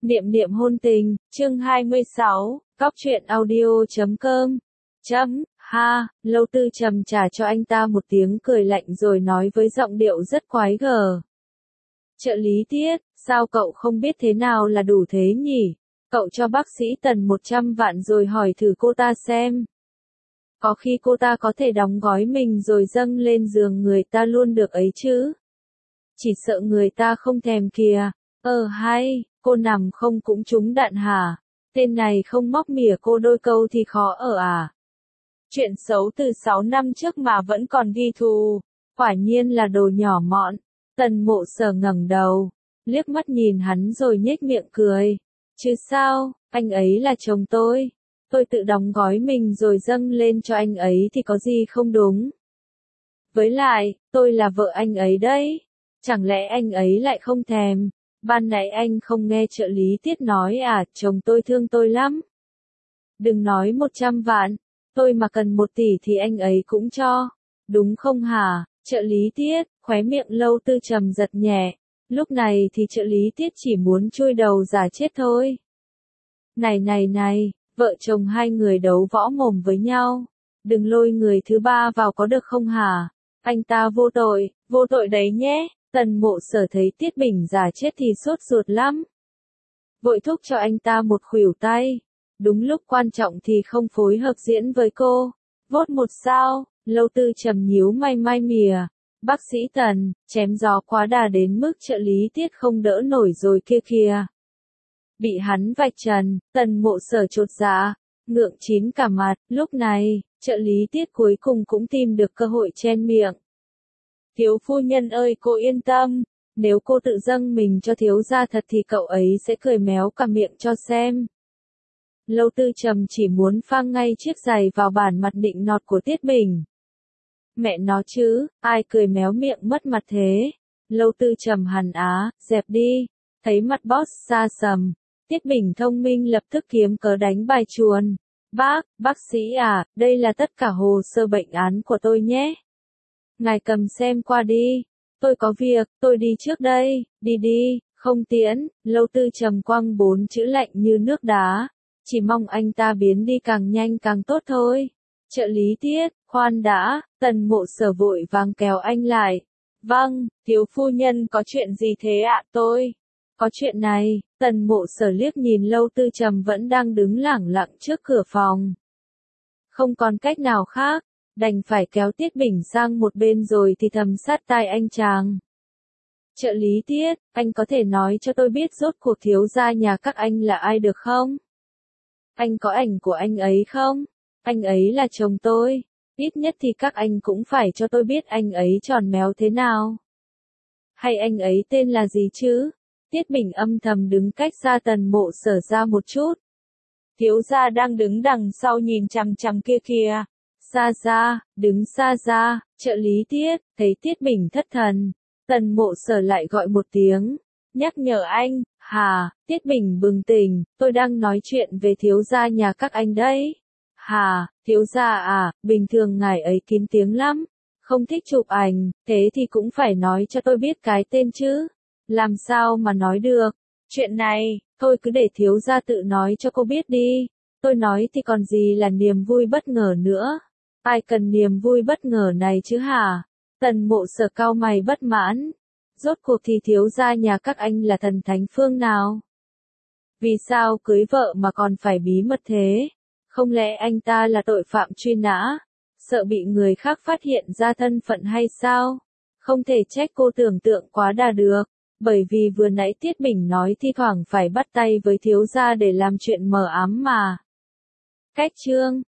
Niệm niệm hôn tình, chương 26, cóc truyện audio.com. Ha, Lâu Tư trầm trả cho anh ta một tiếng cười lạnh rồi nói với giọng điệu rất quái gở. Trợ lý Tiết, sao cậu không biết thế nào là đủ thế nhỉ? Cậu cho bác sĩ Tần 100 vạn rồi hỏi thử cô ta xem. Có khi cô ta có thể đóng gói mình rồi dâng lên giường người ta luôn được ấy chứ. Chỉ sợ người ta không thèm kìa. Hay, cô nằm không cũng trúng đạn hả? Tên này không móc mỉa cô đôi câu thì khó ở à? Chuyện xấu từ 6 năm trước mà vẫn còn ghi thù. Quả nhiên là đồ nhỏ mọn. Tần Mộ Sở ngẩng đầu, liếc mắt nhìn hắn rồi nhếch miệng cười. Chứ sao, anh ấy là chồng tôi. Tôi tự đóng gói mình rồi dâng lên cho anh ấy thì có gì không đúng. Với lại, tôi là vợ anh ấy đấy. Chẳng lẽ anh ấy lại không thèm? Ban nãy anh không nghe trợ lý Tiết nói à, chồng tôi thương tôi lắm. Đừng nói 100 vạn, tôi mà cần 1 tỷ thì anh ấy cũng cho. Đúng không hả? Trợ lý Tiết, khóe miệng Lâu Tư trầm giật nhẹ. Lúc này thì trợ lý Tiết chỉ muốn chui đầu giả chết thôi. Này, vợ chồng hai người đấu võ mồm với nhau. Đừng lôi người thứ ba vào có được không hả? Anh ta vô tội đấy nhé. Tần Mộ Sở thấy Tiết Bình giả chết thì sốt ruột lắm. Vội thúc cho anh ta một khuỷu tay. Đúng lúc quan trọng thì không phối hợp diễn với cô. Vốt một sao, Lâu Tư trầm nhíu mai mỉa. Bác sĩ Tần, chém gió quá đà đến mức trợ lý Tiết không đỡ nổi rồi kia kìa. Bị hắn vạch trần, Tần Mộ Sở chột dạ, ngượng chín cả mặt. Lúc này, trợ lý Tiết cuối cùng cũng tìm được cơ hội chen miệng. Thiếu phu nhân ơi, cô yên tâm, nếu cô tự dâng mình cho thiếu gia thật thì cậu ấy sẽ cười méo cả miệng cho xem. Lâu Tư trầm chỉ muốn phang ngay chiếc giày vào bản mặt nịnh nọt của Tiết Bình. Mẹ nó chứ, ai cười méo miệng mất mặt thế? Lâu Tư trầm hằn á, dẹp đi. Thấy mặt boss xa sầm, Tiết Bình thông minh lập tức kiếm cớ đánh bài chuồn. Bác sĩ à, đây là tất cả hồ sơ bệnh án của tôi nhé. Ngài cầm xem qua đi. Tôi có việc, tôi đi trước đây. Đi, không tiễn. Lâu Tư trầm quăng 4 chữ lạnh như nước đá. Chỉ mong anh ta biến đi càng nhanh càng tốt thôi. Trợ lý Tiết, khoan đã. Tần Mộ Sở vội vàng kéo anh lại. Vâng, thiếu phu nhân có chuyện gì thế ạ? Tôi có chuyện này. Tần Mộ Sở liếc nhìn Lâu Tư trầm vẫn đang đứng lẳng lặng trước cửa phòng. Không còn cách nào khác, đành phải kéo Tiết Bình sang một bên rồi thì thầm sát tai anh chàng. Trợ lý Tiết, anh có thể nói cho tôi biết rốt cuộc thiếu gia nhà các anh là ai được không? Anh có ảnh của anh ấy không? Anh ấy là chồng tôi. Ít nhất thì các anh cũng phải cho tôi biết anh ấy tròn méo thế nào. Hay anh ấy tên là gì chứ? Tiết Bình âm thầm đứng cách xa Tần Mộ Sở ra một chút. Thiếu gia đang đứng đằng sau nhìn chằm chằm kia kìa. Xa ra, đứng xa ra, trợ lý Tiết, thấy Tiết Bình thất thần. Tần Mộ Sở lại gọi một tiếng. Nhắc nhở anh, hả, Tiết Bình bừng tỉnh, tôi đang nói chuyện về thiếu gia nhà các anh đấy. Hả, thiếu gia à, bình thường ngài ấy kín tiếng lắm. Không thích chụp ảnh, thế thì cũng phải nói cho tôi biết cái tên chứ. Làm sao mà nói được. Chuyện này, thôi cứ để thiếu gia tự nói cho cô biết đi. Tôi nói thì còn gì là niềm vui bất ngờ nữa. Ai cần niềm vui bất ngờ này chứ hả? Tần Mộ Sở cau mày bất mãn. Rốt cuộc thì thiếu gia nhà các anh là thần thánh phương nào? Vì sao cưới vợ mà còn phải bí mật thế? Không lẽ anh ta là tội phạm truy nã? Sợ bị người khác phát hiện ra thân phận hay sao? Không thể trách cô tưởng tượng quá đà được. Bởi vì vừa nãy Tiết Bình nói thi thoảng phải bắt tay với thiếu gia để làm chuyện mờ ám mà. Cách chương